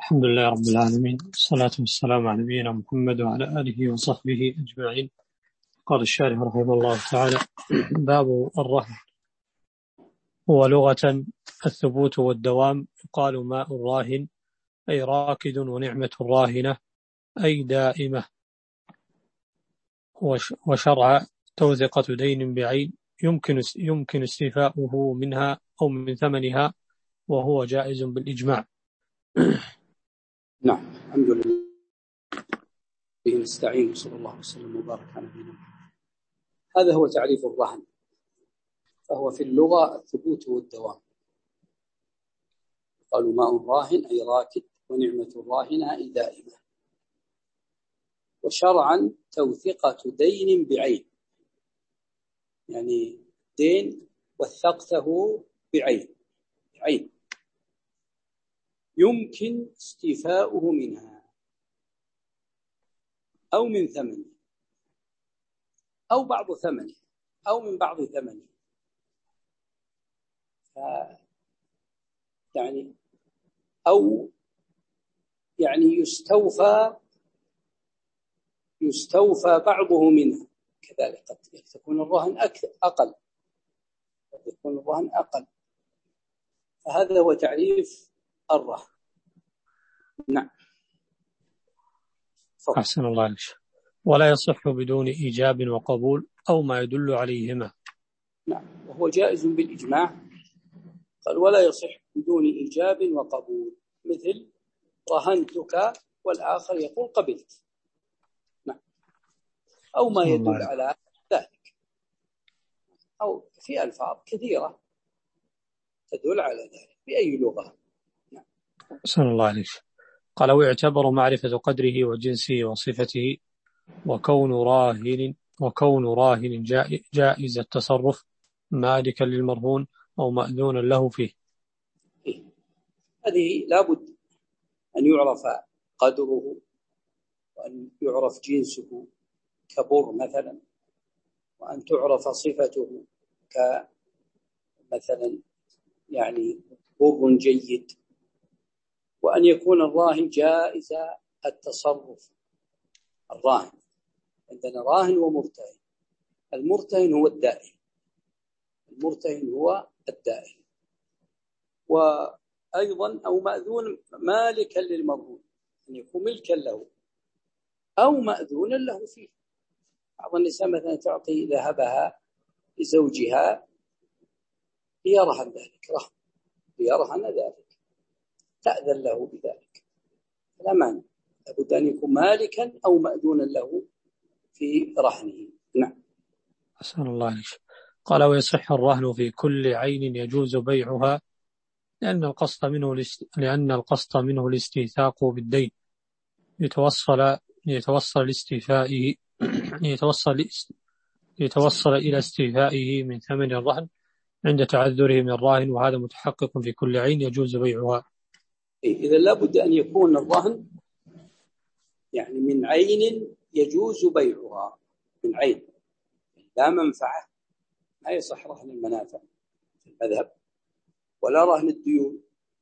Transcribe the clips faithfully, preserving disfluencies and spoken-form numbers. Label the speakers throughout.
Speaker 1: الحمد لله رب العالمين، والصلاة والسلام على نبينا محمد وعلى آله وصحبه أجمعين. قال الشارح رحمه الله تعالى: باب الرهن. هو لغة الثبوت والدوام، يقال ماء الراهن أي راكد، ونعمة الراهنة أي دائمة. وشرع توثقة دين بعين يمكن يمكن استيفاؤه منها أو من ثمنها، وهو جائز بالإجماع.
Speaker 2: نعم، الحمد لله به نستعين، صلى الله وسلم وبارك على نبينا محمد. هذا هو تعريف الرهن، فهو في اللغة الثبوت والدوام. قالوا ماء الراهن أي راكد، ونعمة الراهنة أي دائمة. وشرعا توثقة دين بعين، يعني دين وثقته بعين بعين يمكن استيفاؤه منها أو من ثمنه أو بعض ثمنه أو من بعض ثمنه. يعني أو يعني يستوفى يستوفى بعضه منها كذلك. قد تكون الرهن أقل قد يكون الرهن أقل فهذا هو تعريف الرهن. نعم.
Speaker 1: أحسن الله عليك. ولا يصح بدون إيجاب وقبول أو ما يدل عليهما.
Speaker 2: نعم، وهو جائز بالإجماع. قال ولا يصح بدون إيجاب وقبول، مثل رهنتك والآخر يقول قبلت. نعم. أو ما يدل على ذلك، أو في ألفاظ كثيرة تدل على ذلك بأي لغة. نعم.
Speaker 1: أحسن الله عليك. قال: ويعتبر معرفة قدره وجنسه وصفته وكون راهن وكون راهن جائز التصرف، مالكا للمرهون أو مأذونا له فيه.
Speaker 2: إيه؟ هذه لابد أن يعرف قدره وأن يعرف جنسه كبر مثلا، وأن تعرف صفته كمثلا يعني بر جيد، وأن يكون الراهن جائز التصرف. الراهن عندنا راهن ومرتهن. المرتهن هو الدائن المرتهن هو الدائن وأيضا أو مأذون مالكا للمرهون، أن يكون ملكا له أو مأذونا له فيه. بعض النساء مثلا تعطي ذهبها لزوجها ليرهن ذلك رهن ليرهن ذلك تأذن له بذلك، لا مانع، لابد أن يكون مالكا أو مأذونا له في رهنه. نعم.
Speaker 1: أحسن الله عليك. قال: ويصح الرهن في كل عين يجوز بيعها، لأن القصد منه الاست... لأن القصد منه الاستيثاق بالدين، يتوصل يتوصل لاستيفائه يتوصل يتوصل إلى استيفائه من ثمن الرهن عند تعذره من الراهن، وهذا متحقق في كل عين يجوز بيعها.
Speaker 2: إذا لابد أن يكون الرهن يعني من عين يجوز بيعها، من عين لا منفعة، ما يصح رهن المنافع في المذهب، ولا رهن الديون،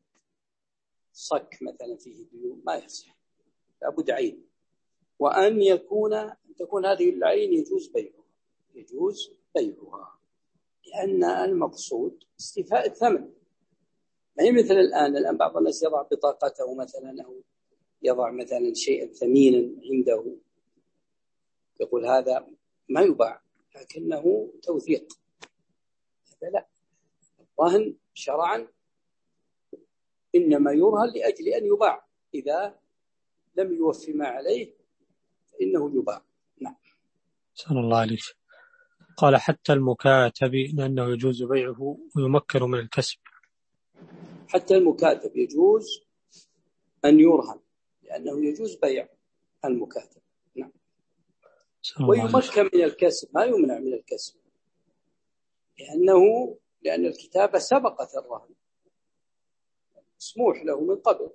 Speaker 2: صك مثلا فيه ديون ما يصح، لابد عين. وأن يكون تكون هذه العين يجوز بيعها يجوز بيعها لأن المقصود استيفاء الثمن. ما هي مثل الآن الآن بعض الناس يضع بطاقته مثلا أو يضع مثلا شيئا ثمينا عنده، يقول هذا ما يباع لكنه توثيق. هذا لا، الرهن شرعا إنما يرهن لأجل أن يباع، إذا لم يوفي ما عليه فإنه يباع. نعم.
Speaker 1: سأل الله عليك. قال: حتى المكاتب لأنه يجوز بيعه ويمكن من الكسب.
Speaker 2: حتى المكاتب يجوز أن يرهن لأنه يجوز بيع المكاتب. نعم. ويمكن من الكسب، ما يمنع من الكسب، لأنه لأن الكتابة سبقت الرهن، مسموح له من قبل،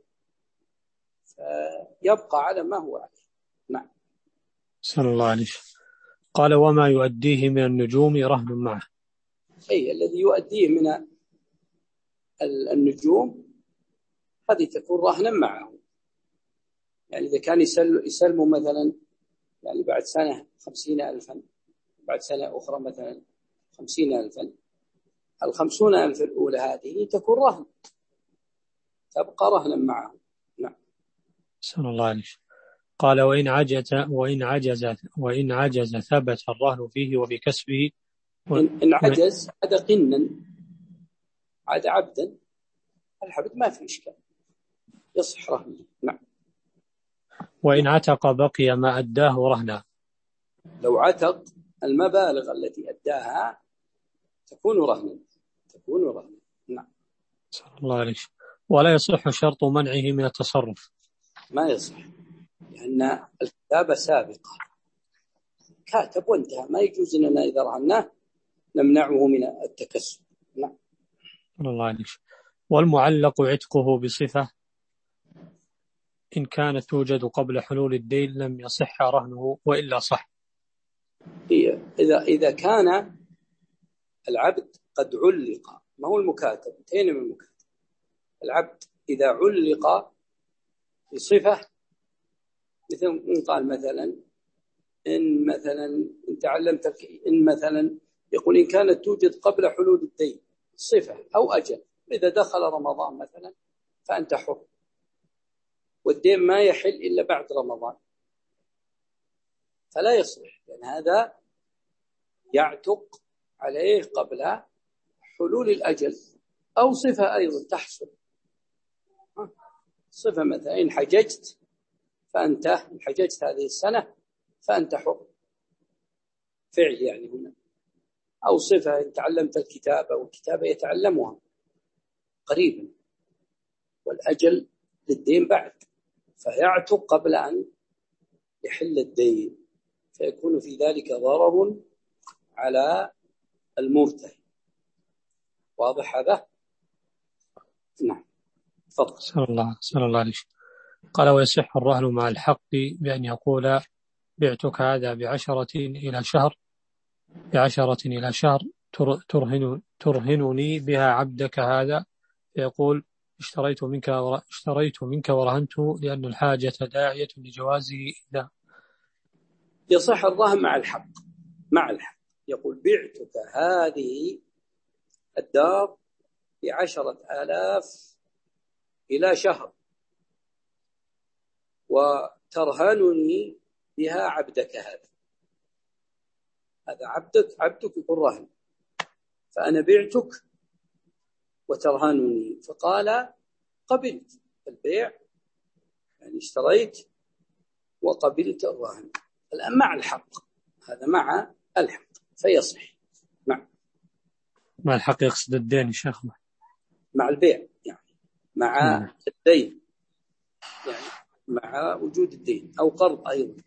Speaker 2: فيبقى على ما هو عليه. نعم.
Speaker 1: سأل الله عليك. قال: وما يؤديه من النجوم رهن معه.
Speaker 2: أي الذي يؤديه من النجوم هذه تكون رهنا معه، يعني إذا كان يسل يسلموا مثلا يعني بعد سنة خمسين ألفا، بعد سنة أخرى مثلا خمسين ألفا، الخمسون ألف الأولى هذه تكون رهن، تبقى رهنا معه. نعم.
Speaker 1: صلى الله عليه وسلم. قال وإن عجز وإن عجز وإن عجز ثبت الرهن فيه وفي كسبه.
Speaker 2: إن, إن عجز عاد قنا، عاد عبدا، العبد ما في إشكال، يصح رهنه. نعم.
Speaker 1: وإن عتق بقي ما أداه رهنا.
Speaker 2: لو عتق المبالغ التي أداها تكون رهنا، تكون رهنا. نعم.
Speaker 1: صلى الله عليه وسلم. ولا يصح شرط منعه من التصرف.
Speaker 2: ما يصح، لأن الكتابة سابقة، كاتب وانتهى، ما يجوز لنا إذا رهناه نمنعه من التكسب. نعم.
Speaker 1: صلى الله عليه وسلم. والمعلق عتقه بصفة إن كانت توجد قبل حلول الدين لم يصح رهنه وإلا صح.
Speaker 2: إذا إذا كان العبد قد علق، ما هو المكاتب، انتهينا من المكاتب. العبد إذا علق بصفة، مثل إن قال مثلا إن مثلا إن تعلمت، إن مثلا يقول إن كانت توجد قبل حلول الدين صفة أو أجل، إذا دخل رمضان مثلا فأنت حر، والدين ما يحل إلا بعد رمضان، فلا يصلح، لأن هذا يعتق عليه قبل حلول الأجل. أو صفة أيضا تحصل، صفة مثلا إن حججت فأنت إن حججت هذه السنة فأنت حر، فعل يعني هنا. أو صفة إن تعلمت الكتابة، والكتابة يتعلمها قريبا، والأجل للدين بعد، فيعتق قبل أن يحل الدين، فيكون في ذلك ضرر على المرتهن. واضح هذا؟ نعم. تفضل.
Speaker 1: صلى الله صلى الله عليه وسلم. قال ويصح الرهن مع الحق بأن يقول بعتك هذا بعشرة إلى شهر بعشرة إلى شهر ترهن ترهنني بها عبدك هذا، فيقول اشتريت منك اشتريت منك ورهنت لأن الحاجة داعية لجوازه. إذا
Speaker 2: يصح الرهن مع الحق، مع الحق يقول بعتك هذه الدار بعشرة آلاف إلى شهر وترهنني بها عبدك هذا، هذا عبدك عبدك يكون رهن، فأنا بعتك وترهنني، فقال قبلت البيع، يعني اشتريت وقبلت الرهن. الآن مع الحق، هذا مع الحق فيصح. نعم.
Speaker 1: مع الحق يقصد الدين يا شيخ؟
Speaker 2: مع البيع يعني، مع
Speaker 1: مم.
Speaker 2: الدين يعني، مع وجود الدين، أو قرض أيضا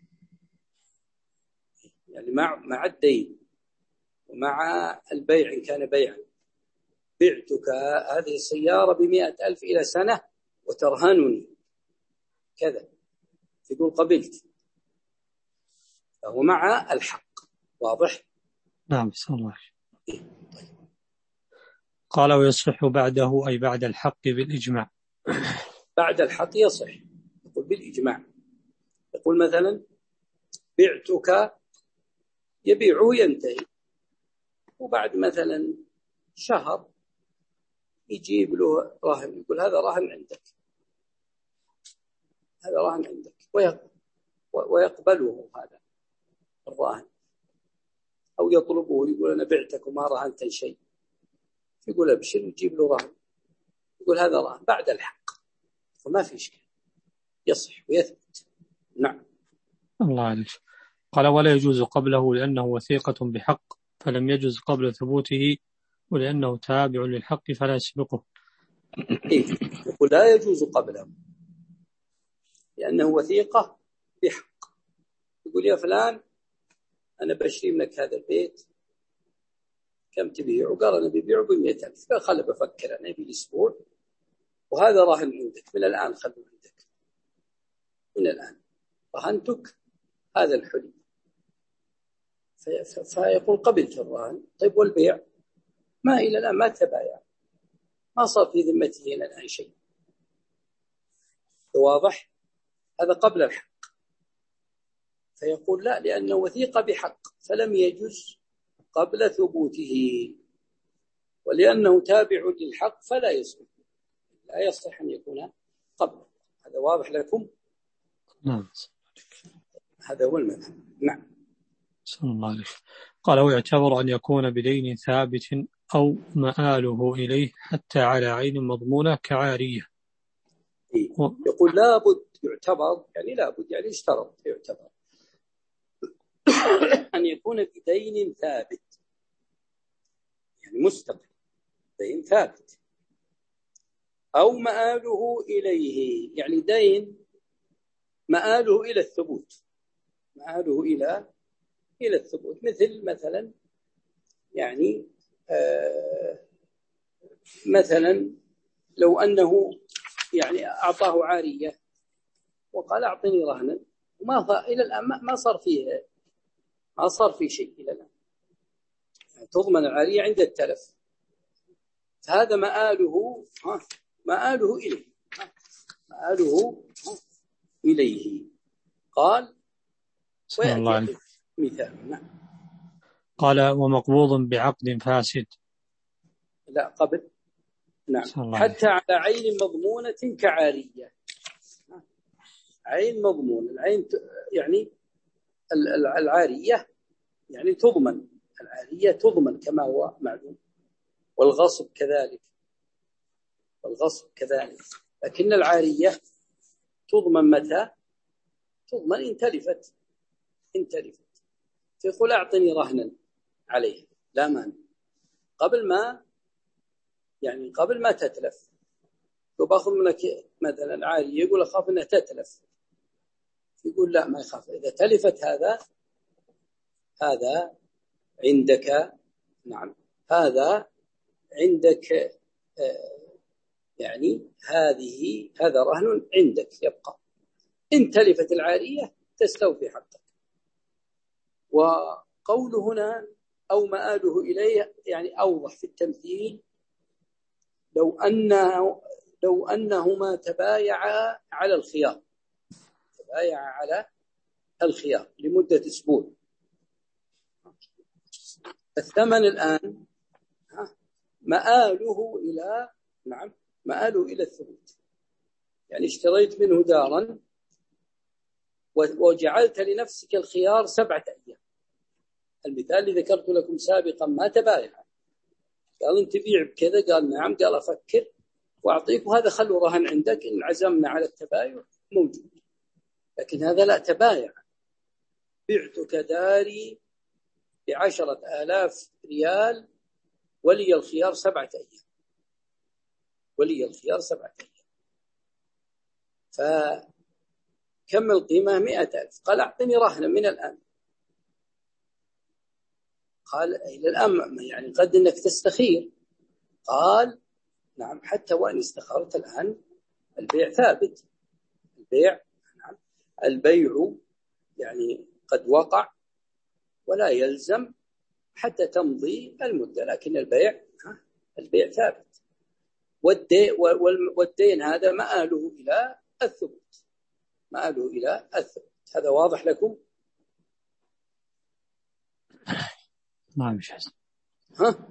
Speaker 2: يعني، مع مع الدين ومع البيع إن كان بيعا. بعتك هذه السيارة بمئة ألف إلى سنة وترهنني كذا، يقول قبلت، فهو مع الحق. واضح؟
Speaker 1: نعم. صلى الله عليه وسلم. قال ويصح بعده أي بعد الحق بالإجماع.
Speaker 2: بعد الحق يصح، يقول بالإجماع، يقول مثلا بعتك، يبيعه ينتهي، وبعد مثلا شهر يجيب له راهن، يقول هذا راهن عندك، هذا راهن عندك، ويقبله هذا الراهن، أو يطلبه يقول أنا بعتك وما رهنت شيء، يقول أبشر ويجيب له راهن، يقول هذا راهن بعد الحق، فما في إشكال، يصح ويثبت. نعم.
Speaker 1: الله عليه. قال ولا يجوز قبله لأنه وثيقة بحق فلم يجوز قبل ثبوته، ولأنه تابع للحق فلا يسبقه.
Speaker 2: إيه؟ يقول لا يجوز قبله لأنه وثيقة بحق، يقول يا فلان أنا بشري لك هذا البيت كم تبيعه؟ وقال أنا ببيعه بمئة ألف، فخل بفكر أنا بالأسبوع، وهذا راهن عندك من الآن، خلوا عندك من الآن، رهنتك هذا الحلي، فيقول قبلت الرهن. طيب والبيع؟ ما إلى الآن ما تبايع، ما صار في ذمته إلى الآن شيء. واضح؟ هذا قبل الحق، فيقول لا، لأنه وثيقة بحق فلم يجز قبل ثبوته، ولأنه تابع للحق فلا يصح لا يصح أن يكون قبل. هذا واضح لكم؟
Speaker 1: نعم.
Speaker 2: هذا هو المذهب. نعم.
Speaker 1: صلى الله عليه. قال ويعتبر أن يكون بدين ثابت أو مآله إليه حتى على عين مضمونة كعارية.
Speaker 2: و... يقول لابد يعتبر، يعني لابد يعني اشترط يعتبر أن يكون بدين ثابت، يعني مستقل، دين ثابت، أو مآله إليه، يعني دين مآله إلى الثبوت، مآله إلى إلى الثبوت، مثل مثلا يعني آه مثلا لو أنه يعني أعطاه عارية وقال أعطني رهنا، وما إلى الآن ما صار فيه ما صار فيه شيء إلى الآن، يعني تضمن العارية عند التلف، هذا مآله ها مآله إليه مآله إليه. قال ويأتي مثال. نعم.
Speaker 1: قال ومقبوض بعقد فاسد.
Speaker 2: لا قبل. نعم. حتى على عين مضمونة كعارية. عين مضمون، العين يعني العارية يعني تضمن، العارية تضمن كما هو معلوم، والغصب كذلك، والغصب كذلك، لكن العارية تضمن متى؟ تضمن إن تلفت، إن تلفت فيقول أعطني رهنا عليه لا مانع، قبل ما يعني قبل ما تتلف. وباخذ منك مثلا عارية يقول أخاف أنها تتلف، يقول لا ما يخاف، إذا تلفت هذا هذا عندك، نعم هذا عندك آه يعني هذه هذا رهن عندك يبقى، إن تلفت العارية تستوفي حقك. وقوله هنا أو مآله إليه يعني أوضح في التمثيل، لو أنه لو أنهما تبايعا على الخيار، تبايعا على الخيار لمدة أسبوع، الثمن الآن مآله إلى نعم مآله إلى الثبوت، يعني اشتريت منه دارا وجعلت لنفسك الخيار سبعة أيام، المثال اللي ذكرت لكم سابقا ما تبايع، قال انت بيع بكذا، قال نعم، قال أفكر وأعطيك، وهذا خلوا رهن عندك إن عزمنا على التبايع موجود، لكن هذا لا تبايع، بعتك داري بعشرة آلاف ريال ولي الخيار سبعة أيام، ولي الخيار سبعة أيام، فكم القيمة؟ مئة ألف، قال أعطني رهنا من الآن، قال إلى الآن يعني قد إنك تستخير، قال نعم حتى وإن استخرت الآن البيع ثابت، البيع نعم البيع يعني قد وقع ولا يلزم حتى تمضي المدة، لكن البيع البيع ثابت، والدين هذا مآله إلى الثبوت، مآله إلى الثبوت. هذا واضح لكم؟
Speaker 1: ما مش حسن.
Speaker 2: ها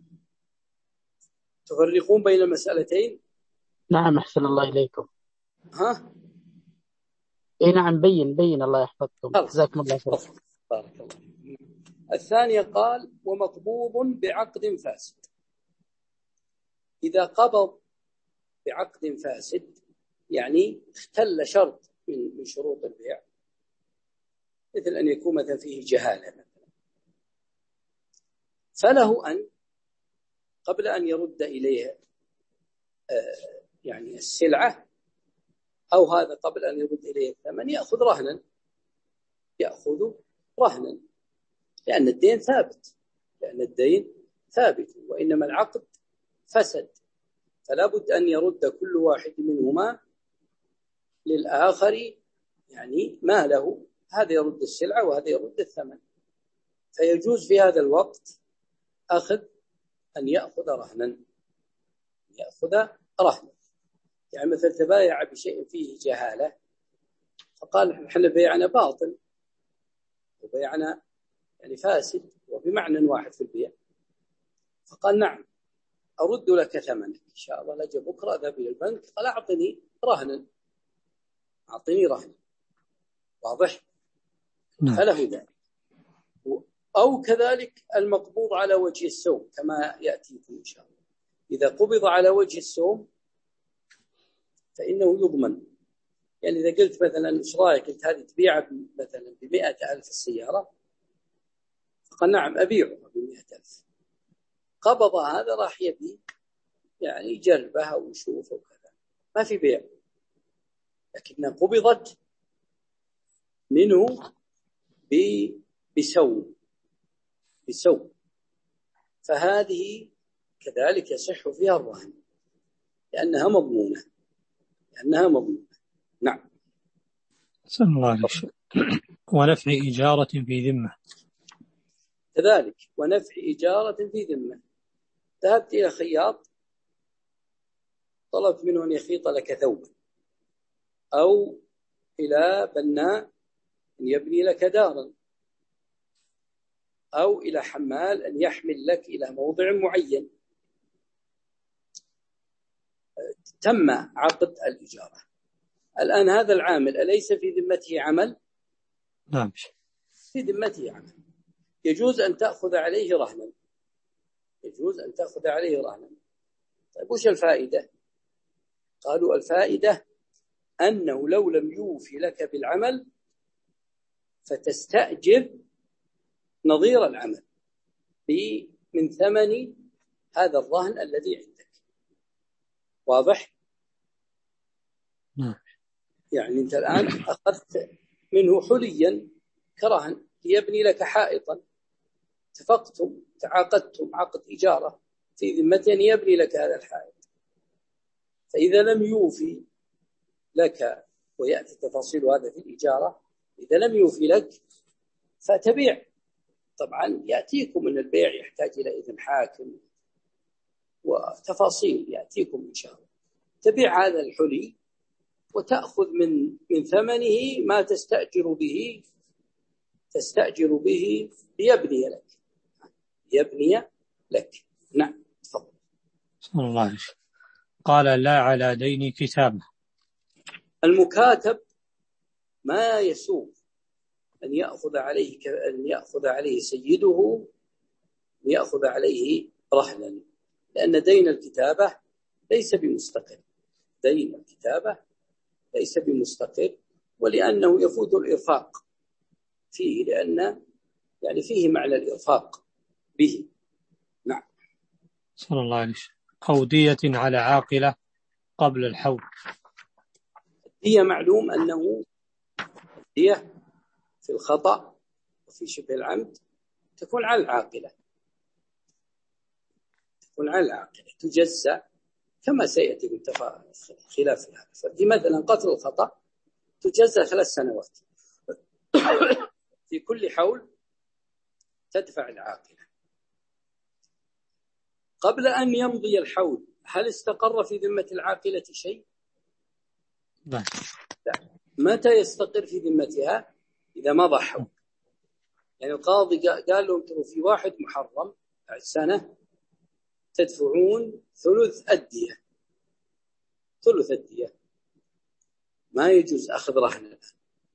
Speaker 2: تفرقون بين المسألتين؟
Speaker 3: نعم أحسن الله إليكم.
Speaker 2: ها
Speaker 3: إيه نعم بين بين الله يحفظكم، جزاكم الله خير.
Speaker 2: بارك الله. الثانية قال ومقبوض بعقد فاسد، إذا قبض بعقد فاسد يعني اختل شرط من شروط البيع، مثل أن يكون مثلا فيه جهالة مثلا، فله أن قبل أن يرد إليه يعني السلعة أو هذا قبل أن يرد إليه الثمن يأخذ رهنا، يأخذ رهنا لأن الدين ثابت، لأن الدين ثابت، وإنما العقد فسد، فلا بد أن يرد كل واحد منهما للآخر يعني ما له، هذا يرد السلعة وهذا يرد الثمن، فيجوز في هذا الوقت أخذ أن يأخذ رهنا، يأخذ رهنا، يعني مثل تبايع بشيء فيه جهالة فقال احنا بيعنا باطل وبيعنا يعني فاسد وبمعنى واحد في البيع. فقال نعم أرد لك ثمنك إن شاء الله. لجأ بكرة أذهب إلى البنك قال أعطني رهنا، أعطني رهنا. واضح؟ فله ذلك. أو كذلك المقبوض على وجه السوم كما يأتيكم إن شاء الله. إذا قبض على وجه السوم فإنه يضمن. يعني إذا قلت مثلا إيش رأيك أنت هذه تبيع مثلا بمئة ألف السيارة، فقال نعم أبيعها بمئة ألف. قبض هذا راح يبي يعني يجربها ويشوفه وكذا، ما في بيع، لكنها قبضت منه بسوم بسوم فهذه كذلك يصح فيها الرهن لأنها مضمونة لأنها مضمونة. نعم.
Speaker 1: صلى الله عليه وسلم. ونفع إجارة في ذمة
Speaker 2: كذلك، ونفع إجارة في ذمة. ذهبت إلى خياط طلبت منه أن يخيط لك ثوبا، أو إلى بناء أن يبني لك دارا، أو إلى حمال أن يحمل لك إلى موضع معين. تم عقد الإجارة. الآن هذا العامل أليس في ذمته عمل؟
Speaker 1: نعم
Speaker 2: في ذمته عمل. يجوز أن تأخذ عليه رهنا يجوز أن تأخذ عليه رهنا. طيب وش الفائدة؟ قالوا الفائدة أنه لو لم يوفي لك بالعمل فتستأجر نظير العمل من ثمن هذا الرهن الذي عندك. واضح؟
Speaker 1: نعم.
Speaker 2: يعني أنت الآن أخذت منه حليا كرهن ليبني لك حائطا، اتفقتم تعاقدتم عقد إجارة في ذمته أن يبني لك هذا الحائط، فإذا لم يوفي لك، ويأتي تفاصيل هذا في الإجارة، إذا لم يوفي لك فتبيع. طبعا يأتيكم من البيع يحتاج إلى إذن حاكم وتفاصيل يأتيكم إن شاء الله. تبيع هذا الحلي وتأخذ من من ثمنه ما تستأجر به تستأجر به ليبني لك يبني لك. نعم تفضل.
Speaker 1: صلى الله عليه وسلم. قال لا على دين كتابة.
Speaker 2: المكاتب ما يسوغ أن يأخذ عليه أن يأخذ عليه سيده يأخذ عليه رهنا، لأن دين الكتابة ليس بمستقر دين الكتابة ليس بمستقر ولأنه يفوت الإرفاق فيه، لأن يعني فيه معنى الإرفاق به. نعم.
Speaker 1: صلى الله عليه وسلم. أو دية على عاقلة قبل الحول.
Speaker 2: هي معلوم أنه هي في الخطأ وفي شبه العمد تكون على العاقلة تكون على العاقلة تجزأ كما سيأتي خلاف هذا. ففي مثلا قتل الخطأ تجزأ ثلاث سنوات في كل حول تدفع العاقلة. قبل أن يمضي الحول هل استقر في ذمة العاقلة شيء؟
Speaker 1: لا.
Speaker 2: لا. متى يستقر في ذمتها؟ إذا مضى حول. يعني القاضي قال لهم تروا في واحد محرم بعد سنة تدفعون ثلث الدية ثلث الدية ما يجوز أخذ رهن الآن.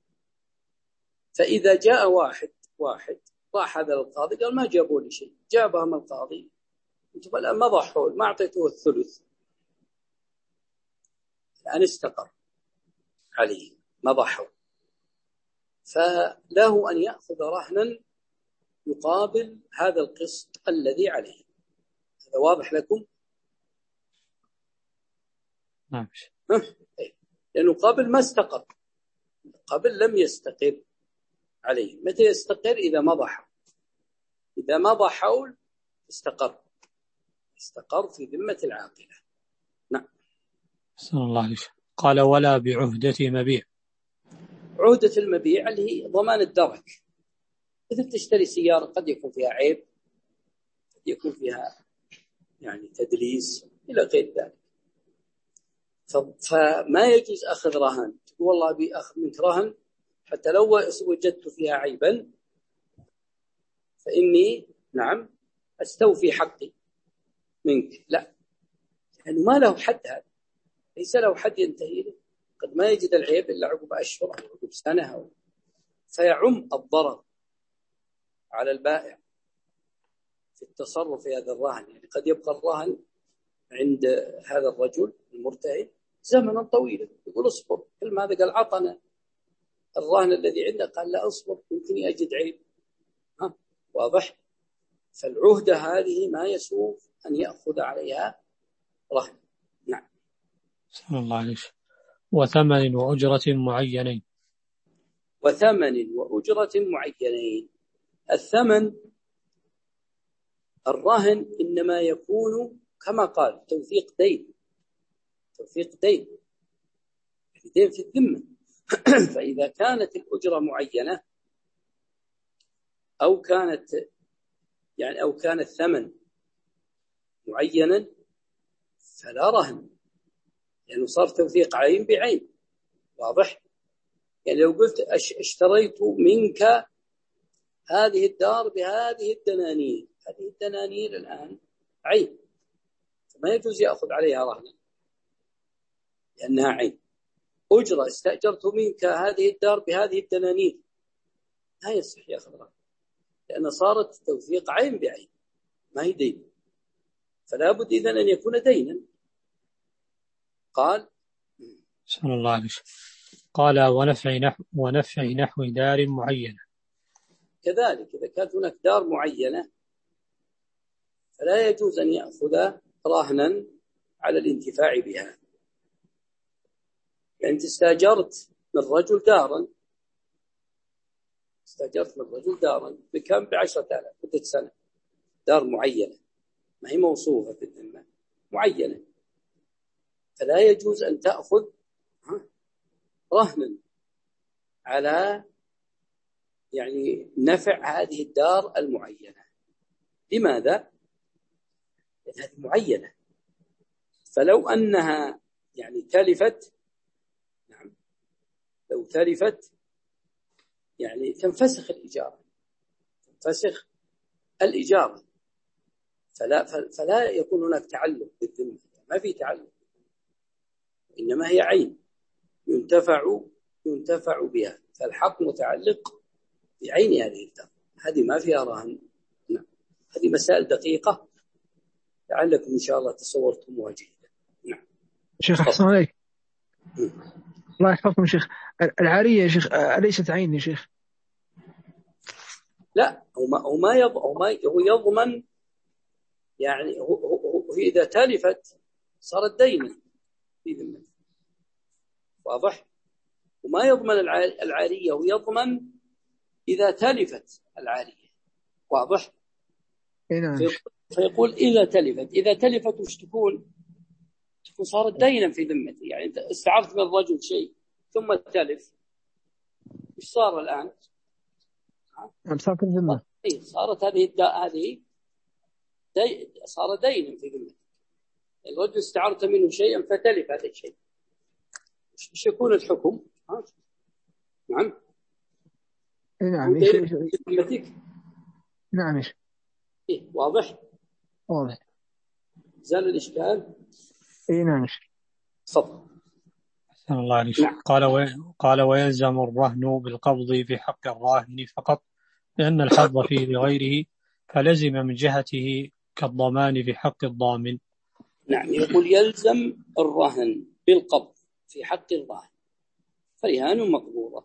Speaker 2: فإذا جاء واحد واحد راح هذا القاضي قال ما جابوا لي شيء، جابها من القاضي انتم الآن مضى حول ما أعطيته الثلث، الآن استقر عليه مضى حول، فله أن يأخذ رهنا يقابل هذا القسط الذي عليه. هذا واضح لكم؟
Speaker 1: نعم.
Speaker 2: لأنه قبل ما استقر قبل لم يستقر عليه. متى يستقر؟ إذا مضى حول. إذا مضى حول استقر استقر في ذمة العاقلة. نعم.
Speaker 1: صلى الله عليه وسلم. قال ولا بعهدة مبيع.
Speaker 2: عهدة المبيع اللي هي ضمان الدرك. إذا تشتري سيارة قد يكون فيها عيب، قد يكون فيها يعني تدليس إلى غير ذلك، فما يجوز أخذ رهان والله أبي أخذ منك رهن حتى لو وجدت فيها عيبا فإني نعم أستوفي حقي منك. لا، يعني ما له حد، هذا ليس له حد ينتهي له، قد ما يجد العيب إلا عقب أشهر أو عقب سنة أو فيعم الضرر على البائع في التصرف في هذا الرهن. يعني قد يبقى الرهن عند هذا الرجل المرتهن زمنا طويلا، يقول اصبر، كل ما هذا قال عطنا الرهن الذي عنده، قال لا اصبر يمكن أجد عيب. ها واضح؟ فالعهدة هذه ما يسوف أن يأخذ عليها رهن. نعم.
Speaker 1: صلى الله عليه وسلم. وثمن وأجرة معينين.
Speaker 2: وثمن وأجرة معينين. الثمن الرهن إنما يكون كما قال توثيق دين، توثيق دين دين في الذمة. فإذا كانت الأجرة معينة أو كانت يعني أو كان الثمن معينا فلا رهن، لأنه يعني صار توثيق عين بعين. واضح؟ يعني لو قلت اشتريت منك هذه الدار بهذه الدنانير، هذه الدنانير الآن عين، فما يجوز يأخذ عليها رهنا لأنها عين. أجرة استأجرت منك هذه الدار بهذه الدنانير، لا يصح يأخذ رهن لأن صارت توثيق عين بعين ما هي دين، فلا بد إذن أن يكون دينا. قال
Speaker 1: صلى الله عليه وسلم. قال ونفع نحو, ونفع نحو دار معينة.
Speaker 2: كذلك إذا كانت هناك دار معينة فلا يجوز أن يأخذ رهنا على الانتفاع بها. يعني أنت استأجرت من رجل دارا، استأجرت من رجل دارا بكم؟ بعشرة آلاف مدة سنة، دار معينة ما هي موصوفة في الذمة، معينة، فلا يجوز أن تأخذ رهنا على يعني نفع هذه الدار المعينة. لماذا؟ لأن هذه معينة، فلو أنها يعني تلفت، نعم لو تلفت يعني تنفسخ الإجارة، تنفسخ الإجارة، فلا, فلا يكون هناك تعلق بالذمة، ما في تعلق، إنما هي عين ينتفع ينتفع بها، فالحق متعلق بعين هذه الدار، هذه ما فيها رهن. نعم. هذه مسائل دقيقة لعلكم إن شاء الله تصورتموها جيدا. نعم.
Speaker 4: شيخ أحسن عليك. الله يحفظكم شيخ. العارية يا شيخ أليست عين يا شيخ؟
Speaker 2: لا، هو ما هو ما يض... هو, ما... هو يضمن، يعني هو, هو... هو إذا تلفت صارت دينا في ذمته. واضح؟ وما يضمن العارية، ويضمن إذا تلفت العارية. واضح؟ فيقول, فيقول إذا تلفت، إذا تلفت وش تكون؟ تكون صارت دينا في ذمتي. يعني أنت استعرت من الرجل شيء ثم تلف، وش صار الآن؟
Speaker 4: صارت الذمة.
Speaker 2: إيه صارت هذه الداء هذه دي... صار دينا في ذمتي. الرجل استعرت منه شيئا فتلف هذا الشيء، وش يكون الحكم؟ ها؟ نعم.
Speaker 4: نعم. نعم إيش؟
Speaker 2: إيه واضح؟
Speaker 4: واضح.
Speaker 2: زال الإشكال؟
Speaker 4: إيه نعم إيش؟
Speaker 2: تفضل.
Speaker 1: أحسن الله عليك. نعم. قال و... قال ويلزم الرهن بالقبض في حق الراهن فقط، لأن الحظ فيه لغيره، فلزم من جهته كالضمان في حق الضامن.
Speaker 2: نعم. يقول يلزم الرهن بالقبض في حق الراهن، فرهان مقبوضة.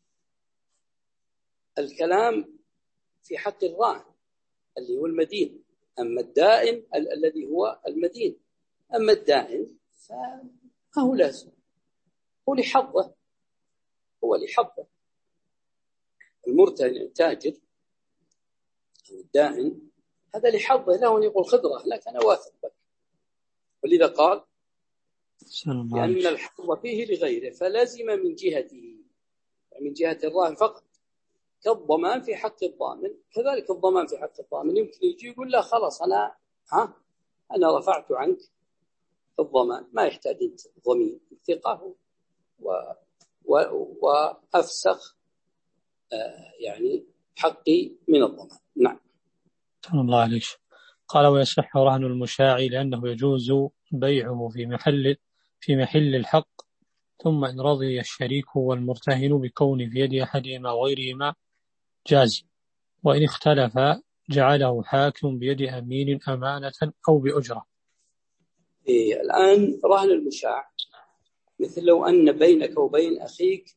Speaker 2: الكلام في حق الراهن اللي هو المدين، أما الدائن ال- الذي هو المدين، أما الدائن فما هو لازم، هو لحظه، هو لحظه. المرتهن التاجر أو الدائن هذا لحظه، له أن يقول خذ لك أنا واثق بك، ولذا قال لأن الحظ فيه لغيره فلازم من جهته، من جهة الراهن فقط، كالضمان في حق الضامن. كذلك الضمان في حق الضامن يمكن يجي يقول لا خلاص أنا ها أنا رفعت عنك الضمان، ما يحتاج أنت ضمين، ثقة و وأفسخ يعني حقي من الضمان. نعم.
Speaker 1: الله عليك. قال ويصح رهن المشاع لأنه يجوز بيعه في محل في محل الحق، ثم إن رضي الشريك والمرتهن بكون في يد أحدهما وغيرهما جاز، وإن اختلف جعله حاكم بيد أمين أمانة أو بأجرة.
Speaker 2: إيه الآن رهن المشاع مثل لو أن بينك وبين أخيك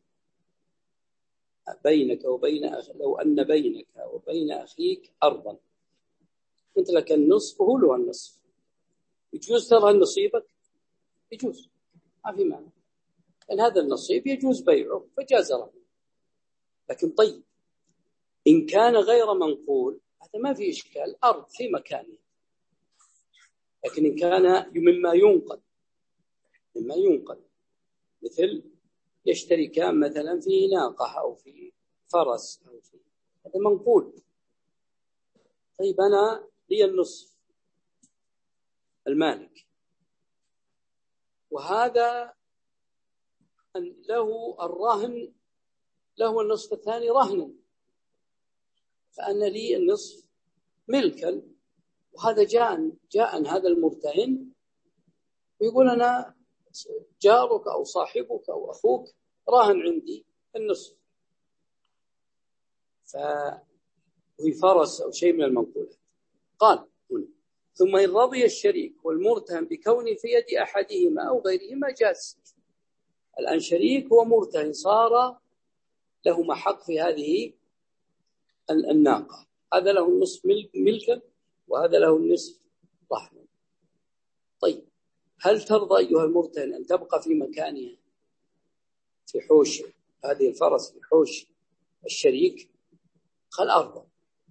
Speaker 2: بينك وبين أخ... لو أن بينك وبين أخيك أرضا، أنت لك النصف وهو له النصف، يجوز ترهن نصيبك؟ يجوز، ما في معنى، لأن هذا النصيب يجوز بيعه فجاز رهنه. لكن طيب إن كان غير منقول هذا ما في إشكال، أرض في مكانه. لكن إن كان مما ينقل مما ينقل مثل يشتركان مثلا في ناقة أو في فرس أو في هذا منقول. طيب أنا لي النصف المالك، وهذا له الرهن له النصف الثاني رهنا، فأنا لي النصف ملكا، وهذا جاء جاء هذا المرتهن ويقول أنا جارك أو صاحبك أو أخوك راهن عندي النصف، فهي فرس أو شيء من المنقولات. قال هنا ثم إن رضي الشريك والمرتهن بكون في يد أحدهما أو غيرهما جاز. الآن شريك ومرتهن صار لهما حق في هذه الناقة، هذا له النصف ملكا وهذا له النصف رهنا. طيب هل ترضى أيها المرتهن أن تبقى في مكانها في حوش هذه الفرس في حوش الشريك؟ قال أرضى،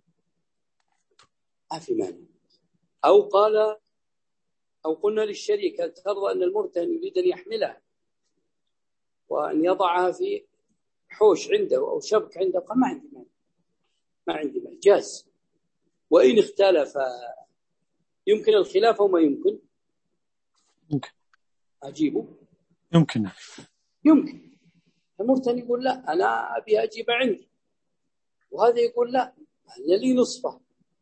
Speaker 2: ما في مانع. أو قال أو قلنا للشريك هل ترضى أن المرتهن يريد أن يحملها وأن يضعها في حوش عنده أو شبك عنده؟ قال ما عندي مانع، ما عندي مانع، جاز. وإن اختلف يمكن الخلاف وما يمكن
Speaker 1: يمكن
Speaker 2: أجيبه
Speaker 1: يمكن
Speaker 2: يمكن المرتهن يقول لا أنا أبي أجيب عندي، وهذا يقول لا أنا لي نصفه،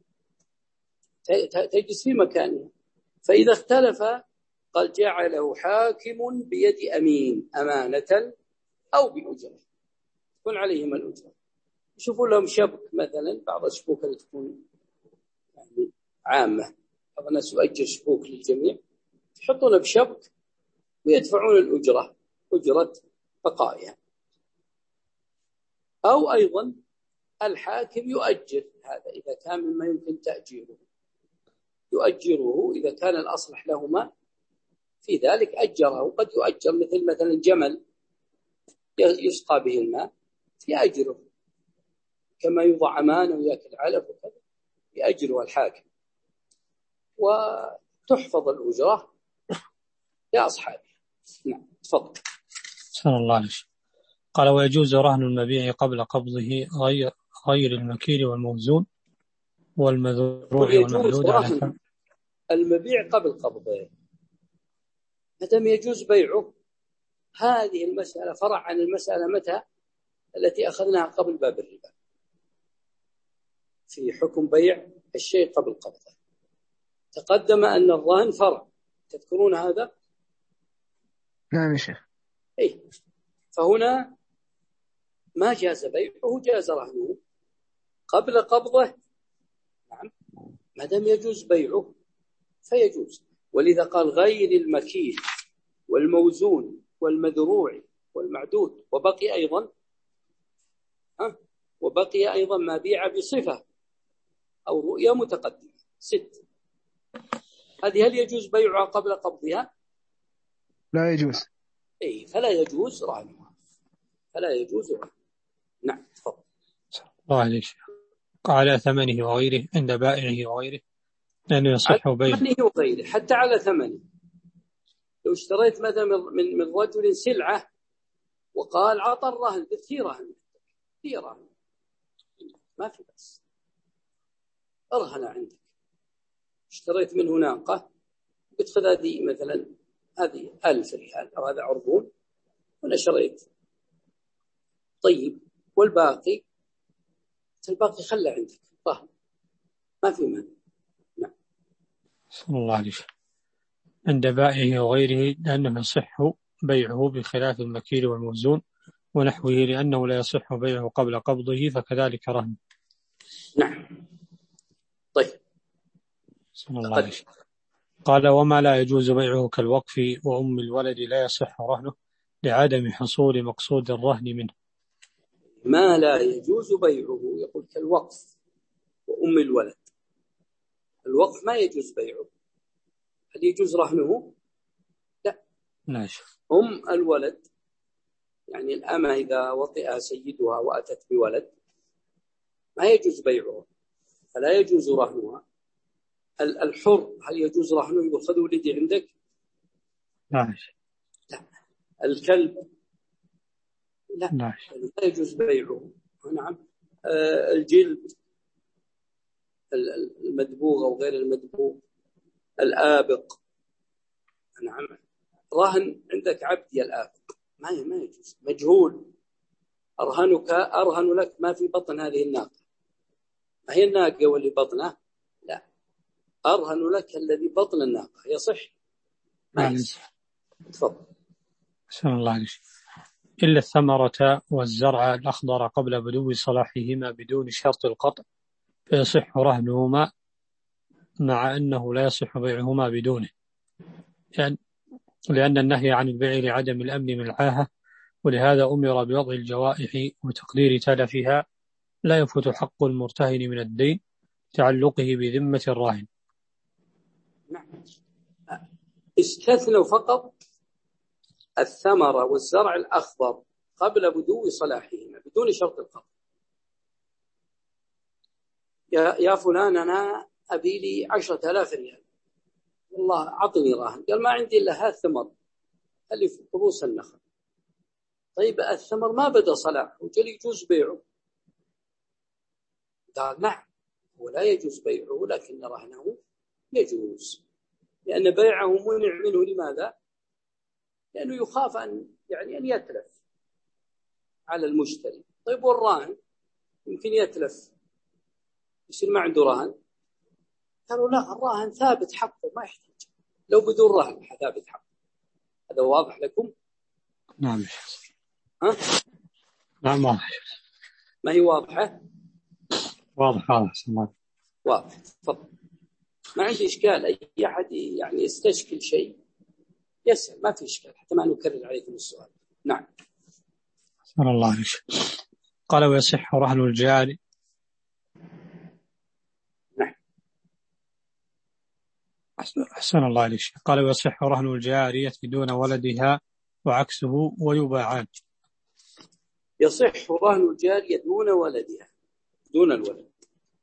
Speaker 2: تجلس في مكانه. فإذا اختلف قال جعله حاكم بيد أمين أمانة أو بأجرة، تكون عليهم الأجرة. يشوفوا لهم شبك مثلا، بعض الشبوك اللي تكون يعني عامة، بعض الناس يؤجر شبوك للجميع، يحطونه بشبك ويدفعون الأجرة أجرة بقائها. أو أيضا الحاكم يؤجر هذا إذا كان مما يمكن تأجيره، يؤجره إذا كان الأصلح لهما في ذلك أجره. قد يؤجر مثل مثلا جمل يسقى به الماء يأجره، كما يوضع أمانه ويأكل علف وكذا يأجره الحاكم، وتحفظ الأجرة لأصحابه. نعم تفضل.
Speaker 1: صلى الله عليه وسلم. قال ويجوز رهن المبيع قبل قبضه غير غير المكيل والموزون والمذروع والمحدود على ثمن
Speaker 2: المبيع قبل قبضه، متى يجوز بيعه؟ هذه المسألة فرع عن المسألة متى التي أخذناها قبل باب الربا في حكم بيع الشيء قبل قبضه. تقدم أن الرهن فرع، تذكرون هذا؟
Speaker 4: نعم يا شيخ.
Speaker 2: إيه، فهنا ما جاز بيعه جاز رهنه قبل قبضه. نعم، ما دام يجوز بيعه فيجوز. ولذا قال غير المكيل والموزون والمذروع والمعدود، وبقي أيضا ها وبقي أيضا ما بيع بصفة أو رؤية متقدمة، ست. هذه هل يجوز بيعها قبل قبضها؟
Speaker 4: لا يجوز.
Speaker 2: إيه، فلا يجوز رهنها، فلا يجوز رهنها. نعم تفضل.
Speaker 1: الله عليك. على ثمنه وغيره عند بائعه وغيره، لأنه يصح بيعه.
Speaker 2: ثمنه وغيره، حتى على ثمنه. لو اشتريت مثلا من من رجل سلعة وقال عطى الرهن، قلت هي رهن، هي رهن، ما في بس، أرهن عندك. اشتريت منه ناقة، قلت خذ هذه مثلا هذه ألف ريال أو هذا عربون، وأنا شريت طيب والباقي الباقي خلى عندك طه ما في مانع. نعم.
Speaker 1: صلى الله عليه وسلم. عند بائعه وغيره لأنه يصح بيعه بخلاف المكيل والموزون ونحوه لأنه لا يصح بيعه قبل قبضه فكذلك رهن.
Speaker 2: نعم. طيب.
Speaker 1: صلى الله عليه وسلم. قال وما لا يجوز بيعه كالوقف وأم الولد لا يصح رهنه لعدم حصول مقصود الرهن منه.
Speaker 2: ما لا يجوز بيعه يقول كالوقف وأم الولد. الوقف ما يجوز بيعه، هل يجوز رهنه؟ لا.
Speaker 1: لا.
Speaker 2: أم الولد يعني الأمة إذا وطئها سيدها وأتت بولد ما يجوز بيعه فلا يجوز رهنها. الحر هل يجوز رهنه يأخذ ولدي عندك؟
Speaker 1: لا.
Speaker 2: لا. الكلب لا.
Speaker 1: لا.
Speaker 2: لا يجوز بيعه. نعم. آه الجلد المدبوغ أو غير المدبوغ الآبق. نعم. رهن عندك عبدي الآبق ما ما يجوز. مجهول أرهنك أرهن لك ما في بطن هذه الناقة، ما هي الناقة واللي بطنه، لا أرهن لك الذي بطن الناقة يصح ما يصح. تفضل.
Speaker 1: بسم الله عليه. إلا الثمرة والزرع الأخضر قبل بدو صلاحهما بدون شرط القطع فيصح رهنهما مع أنه لا يصح بيعهما بدونه، يعني لأن النهي عن البيع لعدم الأمن من العاهة، ولهذا أمر بوضع الجوائح وتقدير تلفها لا يفوت حق المرتهن من الدين تعلقه بذمة الراهن.
Speaker 2: نعم. استثنوا فقط الثمرة والزرع الأخضر قبل بدو صلاحهما بدون شرط القطع. يا يا فلان أنا أبي لي عشرة آلاف ريال والله عطني راهن. قال ما عندي إلا هذا الثمر اللي في رؤوس النخل. طيب الثمر ما بدأ صلاحه وجل يجوز بيعه. قال نعم ولا يجوز بيعه لكن رهنه يجوز، لأن بيعه منع منه. لماذا؟ لأنه يخاف أن يعني أن يتلف على المشتري. طيب والراهن يمكن يتلف يصير ما عنده راهن. قالوا لا الراهن ثابت حقه ما يحتاج، لو بدون راهن ثابت حقه. هذا واضح لكم؟
Speaker 1: نعم.
Speaker 2: ها؟
Speaker 1: نعم واضح.
Speaker 2: ما هي واضحة؟
Speaker 1: واضح واضح
Speaker 2: واضح. تفضل. ما عندي إشكال. أي أحد يعني يستشكل شيء يسأل ما في إشكال حتى ما نكرر عليكم السؤال. نعم.
Speaker 1: صلى الله عليه وسلم. قال ويصح رهن الجاري.
Speaker 2: نعم.
Speaker 1: أحسن الله عليه. قال ويصح رهن الجارية دون ولدها وعكسه ويباعان.
Speaker 2: يصح رهن الجارية دون ولدها دون الولد.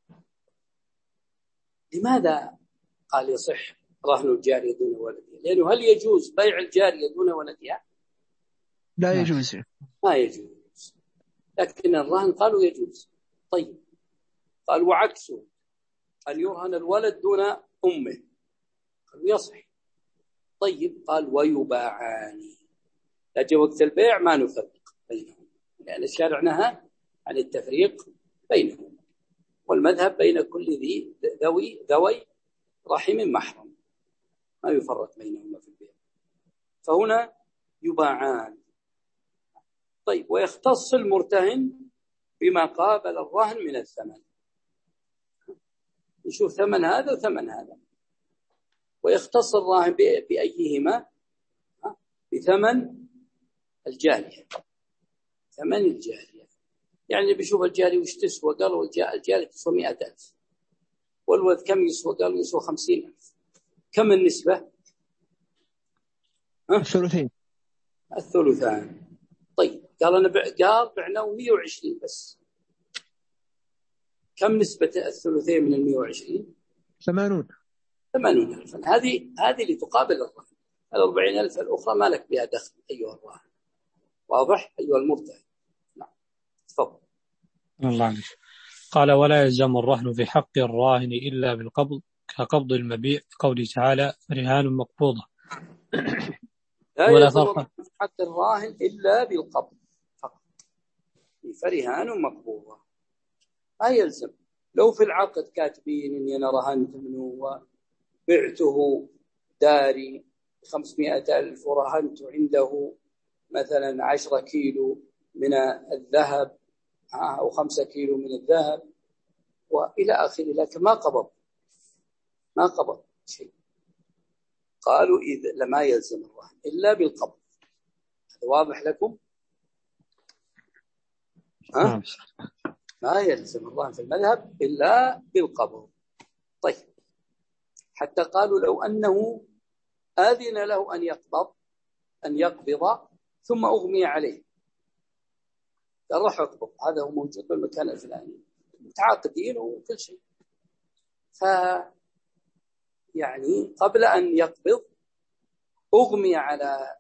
Speaker 2: لماذا قال يصح رهن الجارية دون ولدها؟ لأنه هل يجوز بيع الجارية دون ولدها؟
Speaker 4: لا يجوز.
Speaker 2: ما يجوز. لكن الرهن قالوا يجوز. طيب قال وعكسه أن يرهن الولد دون أمه قالوا يصح. طيب قال ويباعان. لجي وقت البيع ما نفرق بينهم لأن الشارع نهى عن التفريق بينهم، والمذهب بين كل ذي ذوي ذوي رحم محرم ما يفرق بينهما في البيع، فهنا يباعان. طيب ويختص المرتهن بما قابل الرهن من الثمن. نشوف ثمن هذا وثمن هذا، ويختص الراهن بأيهما؟ بثمن الجارية. ثمن الجارية يعني بيشوف الجارية وش تسوى، قالوا الجارية تسوى مئة ألف والولد كم يسوى؟ قالوا يسوى خمسين ألف. كم النسبة؟
Speaker 4: الثلثين.
Speaker 2: الثلثان. طيب قال أنا بع... قال بعناه مئة وعشرين بس. كم نسبة الثلثين من المئة وعشرين؟
Speaker 4: ثمانون.
Speaker 2: ثمانون ألفا. هذه هذه اللي تقابل الرهن. الأربعين ألف الأخرى ما لك بها دخل أيها الراهن. واضح أيها المرتهن؟ نعم. تفضل.
Speaker 1: الله عليك. قال ولا يلزم الرهن في حق الراهن إلا بالقبض كقبض المبيع في قوله تعالى رهان مقبوضة.
Speaker 2: لا يلزم في حق الراهن إلا بالقبض فقط. فرهان مقبوضة، ما يلزم. لو في العقد كاتبين إني أنا رهنت منه وبعته داري خمسمائة ألف ورهنت عنده مثلا عشرة كيلو من الذهب أو خمسة كيلو من الذهب وإلى آخره، لكن ما قبض ما قبض شيء. قالوا إذا لما يلزم الرهن إلا بالقبض. هذا واضح لكم؟ ها؟ ما يلزم الرهن في المذهب إلا بالقبض. طيب، حتى قالوا لو أنه آذن له أن يقبض أن يقبض ثم أغمي عليه، قال راح أقبض، هذا هو موجود بالمكان الفلاني، متعاقدين وكل شيء، ف يعني قبل أن يقبض أغمي على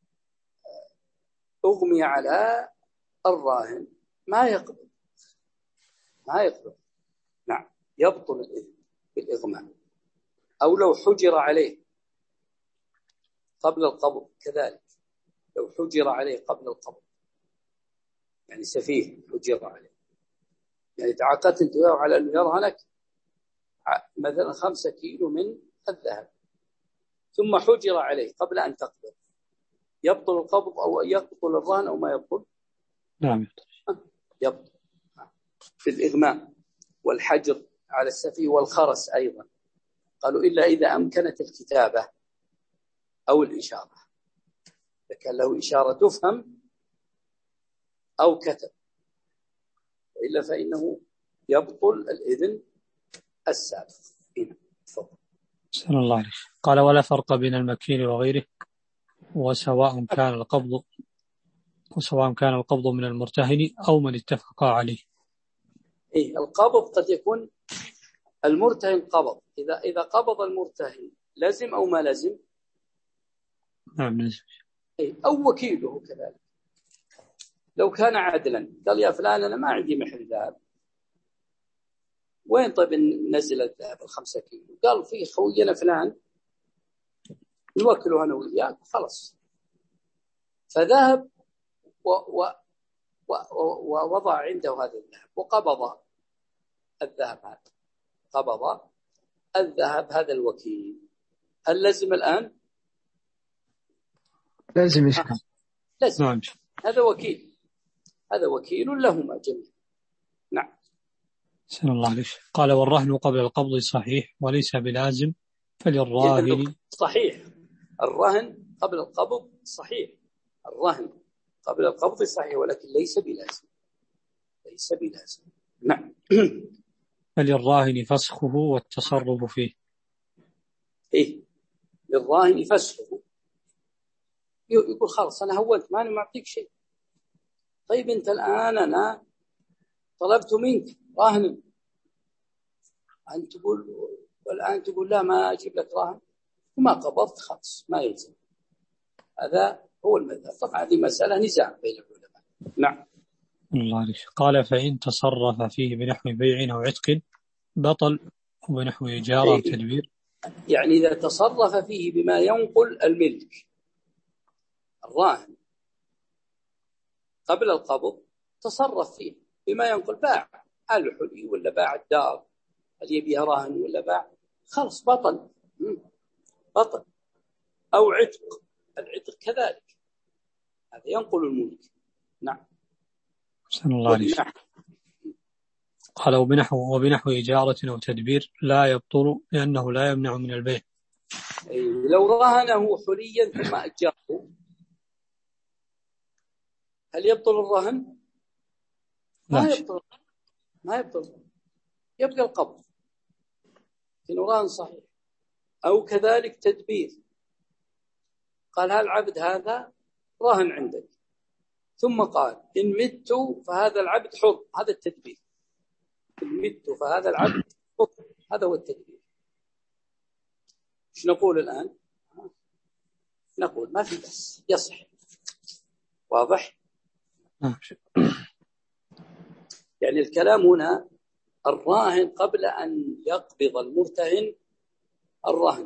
Speaker 2: أغمي على الراهن، ما يقبض ما يقبض نعم، يبطل الإذن بالإغماء. أو لو حجر عليه قبل القبض كذلك، لو حجر عليه قبل القبض، يعني سفيه حجر عليه، يعني تعاقدت انت على أنه يرهنك مثلا خمسة كيلو من الذهب ثم حجر عليه قبل أن تقبض، يبطل القبض أو يبطل الرهن أو ما يبطل؟
Speaker 1: نعم
Speaker 2: يبطل في الإغماء والحجر على السفيه والخرس أيضا. قالوا إلا إذا أمكنت الكتابة أو الإشارة، لكن لو إشارة تفهم أو كتب، وإلا فإنه يبطل الإذن السابق. هنا تفضل.
Speaker 1: سأل الله عليك. قال ولا فرق بين المكين وغيره، وسواء كان القبض وسواء كان القبض من المرتهن أو من اتفق عليه.
Speaker 2: إيه، القبض قد يكون المرتهن قبض، إذا إذا قبض المرتهن لازم أو ما لازم؟
Speaker 1: نعم لازم.
Speaker 2: إيه، أو وكيله كذلك لو كان عدلا، قال يا فلان أنا ما عندي محل ذهب، وين طيب نزل الذهب الخمسة كيلو؟ قال في خوينا فلان نوكله أنا وياك خلاص، فذهب و و ووضع عنده هذا الذهب وقبض الذهب هذا قبض الذهب هذا الوكيل، هل لازم الآن؟
Speaker 4: لازم
Speaker 2: آه. لازم.
Speaker 1: نعم.
Speaker 2: هذا وكيل هذا وكيل لهما جميعا. نعم.
Speaker 1: سأل الله عليك. قال والرهن قبل القبض صحيح وليس بلازم، فللراهن
Speaker 2: صحيح. الرهن قبل القبض صحيح، الرهن قبل القبض صحيح، ولكن ليس بلازم ليس بلازم. نعم.
Speaker 1: فللراهن فسخه والتصرف فيه.
Speaker 2: إيه، للراهن فسخه، يقول خلاص أنا هولت ماني معطيك شيء، طيب أنت الآن أنا طلبت منك راهن، أنت تقول والآن تقول لا ما أجيب لك راهن وما قبضت، خلاص ما يلزم. هذا هو المذهب. طبعا هذه مسألة نزاع بين العلماء. نعم.
Speaker 1: الله عليك. قال فإن تصرف فيه بنحو بيع أو عتق بطل، وبنحو إجارة أو تدبير.
Speaker 2: يعني إذا تصرف فيه بما ينقل الملك، الراهن قبل القبض تصرف فيه بما ينقل، باع الحلي ولا باع الدار اللي يبيها راهن ولا باع، خلص بطل بطل. أو عتق، العتق كذلك هذا ينقل الملك. نعم.
Speaker 1: سن الله عليه. قال وبنحو, وبنحو إجارة أو تدبير لا يبطل لأنه لا يمنع من البيع.
Speaker 2: لو رهنه حليا ثم أجاره هل يبطل الرهن؟ ما يبطل ما يبطل يبقى القبض إنه رهن صحيح. أو كذلك تدبير، قال هالعبد هذا رهن عندك، ثم قال إن مت فهذا العبد حر، هذا التدبير. إن مت فهذا العبد حر، هذا هو التدبير. ايش نقول الآن؟ نقول ما في بس يصح. واضح؟ يعني الكلام هنا الراهن قبل أن يقبض المرتهن الرهن،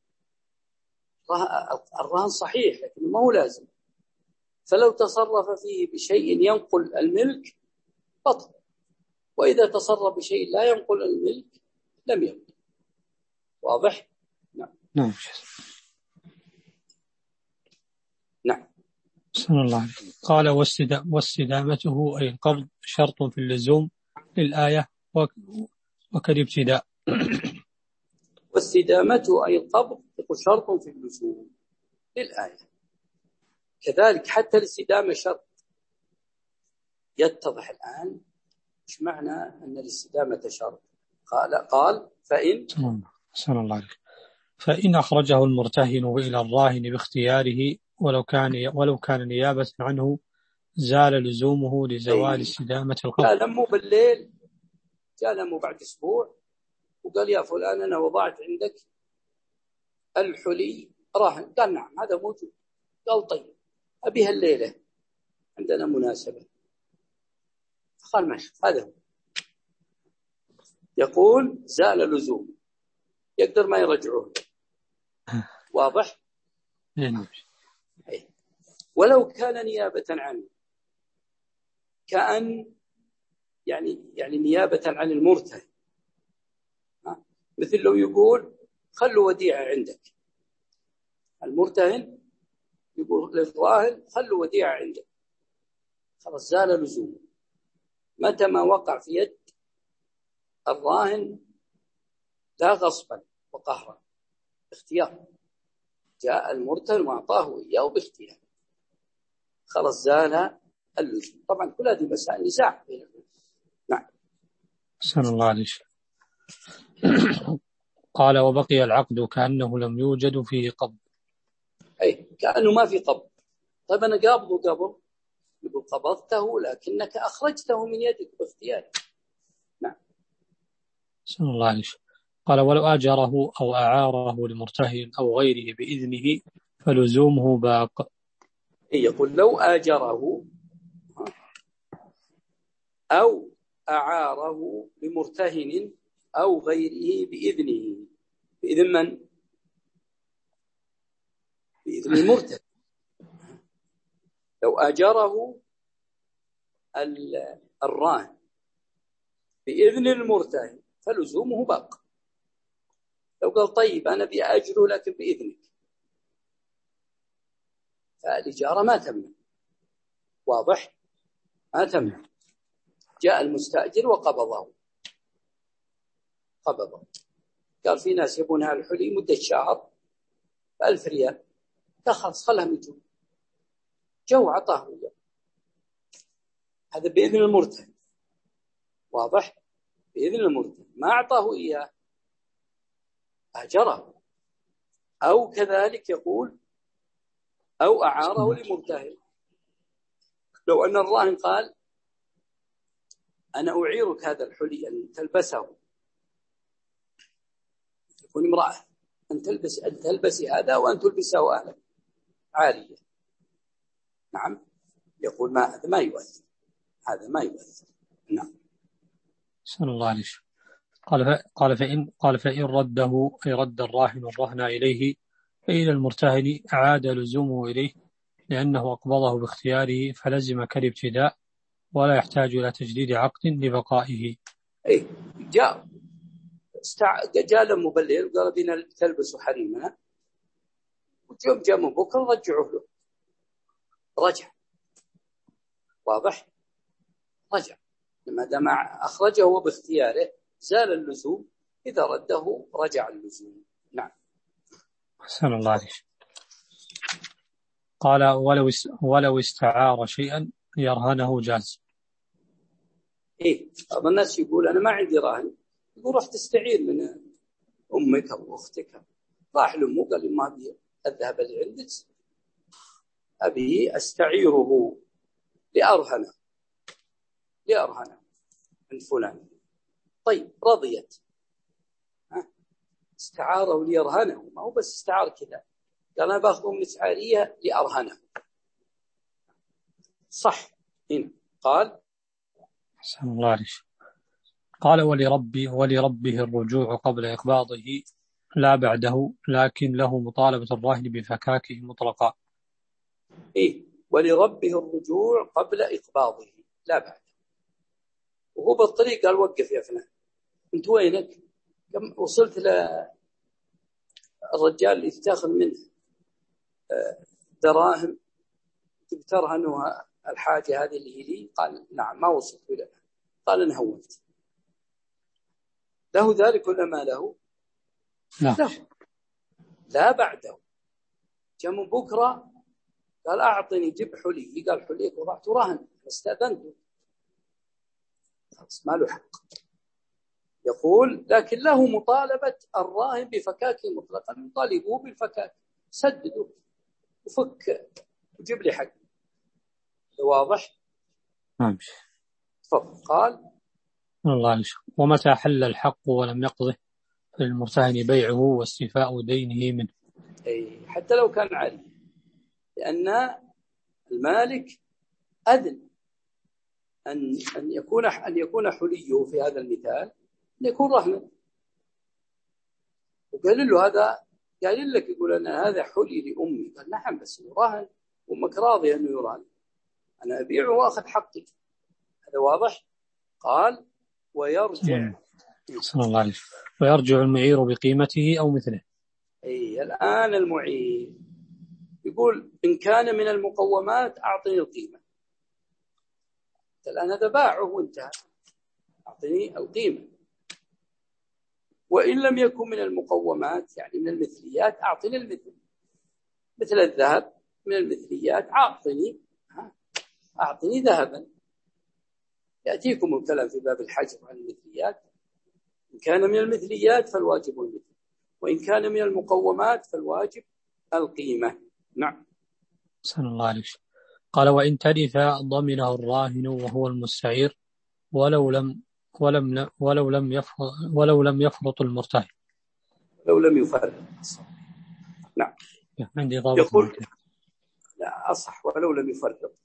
Speaker 2: الرهن صحيح لكن ما هو لازم، فلو تصرف فيه بشيء ينقل الملك بطل. وإذا تصرف بشيء لا ينقل الملك لم يبطل. واضح؟ نعم.
Speaker 1: نعم.
Speaker 2: نعم.
Speaker 1: بسم الله. قال واستدامته أي القبض شرط في اللزوم للآية وكالابتداء.
Speaker 2: واستدامته أي القبض شرط في اللزوم للآية. كذلك حتى الاستدامة شرط. يتضح الآن إيش معنى أن الاستدامة شرط. قال قال فإن
Speaker 1: سبحان الله عليك. فإن أخرجه المرتهن إلى الراهن باختياره ولو كان ولو كان نيابة عنه زال لزومه لزوال استدامة القبض.
Speaker 2: جاء لمه بالليل، جاء لمه بعد أسبوع وقال يا فلان أنا وضعت عندك الحلي راهن. قال نعم هذا موجود. قال طيب أبيها الليلة عندنا مناسبة. قال ماشي. هذا هو يقول زال لزوم، يقدر ما يرجعوه. واضح؟
Speaker 1: نعم.
Speaker 2: ولو كان نيابة عنه كأن يعني يعني نيابة عن المرتهن، مثل لو يقول خلوا وديعة عندك. المرتهن يقول للراهن خلوا وديعة عندك، خلاص زال لزومه. متى ما وقع في يد الراهن لا غصبا وقهرا، اختيار، جاء المرتهن وأعطاه إياه باختيار، خلاص زال اللزوم. طبعا كل هذه مسائل نزاع. نعم.
Speaker 1: سبحان الله عليك. قال وبقي العقد كأنه لم يوجد فيه قبض.
Speaker 2: أي كأنه ما في قبض. طيب أنا قابضه قبل، يقول قبضته لكنك أخرجته من يدك باختيارك. نعم.
Speaker 1: سبحان الله عليك. قال ولو آجره أو أعاره لمرتهن أو غيره بإذنه فلزومه باق.
Speaker 2: يقول لو آجره أو أعاره لمرتهن أو غيره بإذنه. بإذن من؟ بإذن المرتهن. لو آجره الراهن بإذن المرتهن فلزومه باق. لو قال طيب أنا بأجره لكن بإذنك، فالإجارة ما تمنع. واضح؟ ما تمنع. جاء المستأجر وقبضه، قبضه قال في ناس يبونها الحلي مدة شهر بألف ريال، تخلص خلهم يجوا، جو عطاه إياه. هذا بإذن المرتهن. واضح؟ بإذن المرتهن. ما أعطاه إياه أجره. أو كذلك يقول أو أعاره لمرتهن. لو أن الراهن قال أنا أعيرك هذا الحلي أن تلبسه، تكون امرأة أن تلبس أن تلبسي هذا وأن تلبسه أهلك عارية. نعم. يقول ما هذا ما يؤثر، هذا ما يؤثر. نعم.
Speaker 1: سبحان الله عليك. قال قال فإن قال فإن رده أي رد الراهن الرهن إليه فإلى المرتهن أعاد لزومه إليه لأنه أقبضه باختياره فلزم كالابتداء ولا يحتاج إلى تجديد عقد لبقائه.
Speaker 2: أي جاء استع... جاء لهم بالليل وقال بنا تلبسوا حريمنا، ويوم جاء من بكرة رجعوه له، رجع. واضح؟ رجع. لما دام أخرجه هو باختياره زال اللزوم، إذا رده رجع اللزوم. نعم.
Speaker 1: حسن الله عليك. قال ولو ولو استعار شيئا يرهنه جاز.
Speaker 2: إيه بعض الناس يقول أنا ما عندي راهن، يقول رح تستعير من أمك أو أختك. راح لأمه قال لي ما أبي الذهب اللي عندك، أبي أستعيره لأرهنه لأرهنه عند فلان. طيب رضيت، استعاره ليرهنه، ما هو بس استعار كذا، قال أنا باخذه من إسعارية لأرهنه. صح. هنا قال
Speaker 1: حسن الله عليك. قال ولربي ولربه الرجوع قبل إقباضه لا بعده، لكن له مطالبة الراهن بفكاكه مطلقا.
Speaker 2: إيه ولربه الرجوع قبل إقباضه لا بعده. وهو بالطريق قال وقف يا فلان، أنت وينك؟ كم وصلت للرجال اللي تاخذ منه دراهم ترهنها الحاجة هذه اللي هي لي؟ قال نعم ما وصلت إلى. قال أنا هونت. له ذلك ولا ما له؟
Speaker 1: لا.
Speaker 2: له. لا بعده. جاء من بكرة قال أعطني جب حلي، قال حليك وضعت رهن استأذنته، خلاص ما له حق. يقول لكن له مطالبة الراهن بفكاكه مطلقا، يطالبوه بالفكاك، سدده وفك وجيب لي حق. واضح؟
Speaker 1: نعم.
Speaker 2: تفضل. قال
Speaker 1: الله عليك. ومتى حل الحق ولم يقضه فللمرتهن بيعه واستيفاء دينه منه.
Speaker 2: أي حتى لو كان عالي، لأن المالك أذن أن أن يكون أن يكون حليه في هذا المثال أن يكون رهنا، وقال له هذا، قال لك يقول أنا هذا حلي لأمي، قال نعم بس يراهن أمك راضية أنه يراهن، أنا أبيعه وأخذ حقي. هذا واضح. قال ويرجع
Speaker 1: صلى الله عليه ويرجع المعير بقيمته أو مثله.
Speaker 2: أي الآن المعير يقول إن كان من المقومات أعطني القيمة، الآن هذا باعه وانتهى، أعطني القيمة. وإن لم يكن من المقومات يعني من المثليات أعطني المثل، مثل الذهب من المثليات أعطني أعطني ذهبا. يأتيكم الكلام في باب الحجر عن المثليات. إن كان من المثليات فالواجب المثل، وإن كان من المقومات فالواجب القيمة. نعم.
Speaker 1: صلى الله عليه وسلم. قال وإن تلف ضمنه الراهن وهو المستعير ولو لم ولم ولو لم يفرط ولو لم يفرط المرتهن.
Speaker 2: لو لم يفرط. نعم.
Speaker 1: عندي ضابط.
Speaker 2: يقول لا أصح ولو لم يفرط.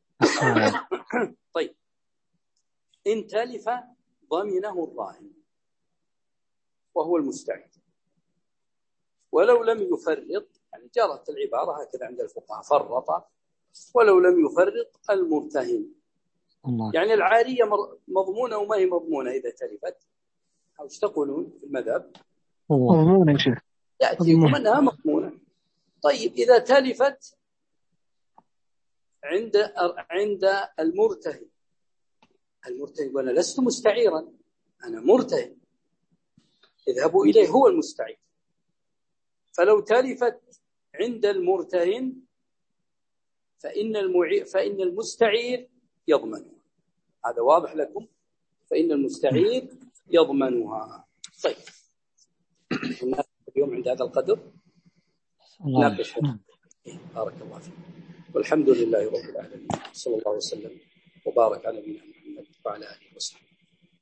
Speaker 2: طيب إن تلف ضمنه الراهن وهو المستعير ولو لم يفرط، يعني جرت العبارة هكذا عند الفقهاء، فرط ولو لم يفرط المرتهن. الله. يعني العارية مضمونة وما هي مضمونة إذا تلفت، أو ايش تقولون في المذهب؟
Speaker 4: مضمونة يا شيخ.
Speaker 2: يأتيكم أنها مضمونة. طيب إذا تلفت عند عند المرتهن، المرتهن يقول أنا لست مستعيرا أنا مرتهن، اذهبوا إليه هو المستعير. فلو تلفت عند المرتهن فإن المعير فإن المستعير يضمنها. هذا واضح لكم؟ فإن المستعير يضمنها. طيب اليوم عند هذا القدر ناقش. بارك الله فيك، والحمد لله رب العالمين، صلى الله وسلم وبارك على نبينا محمد وعلى آله وصحبه.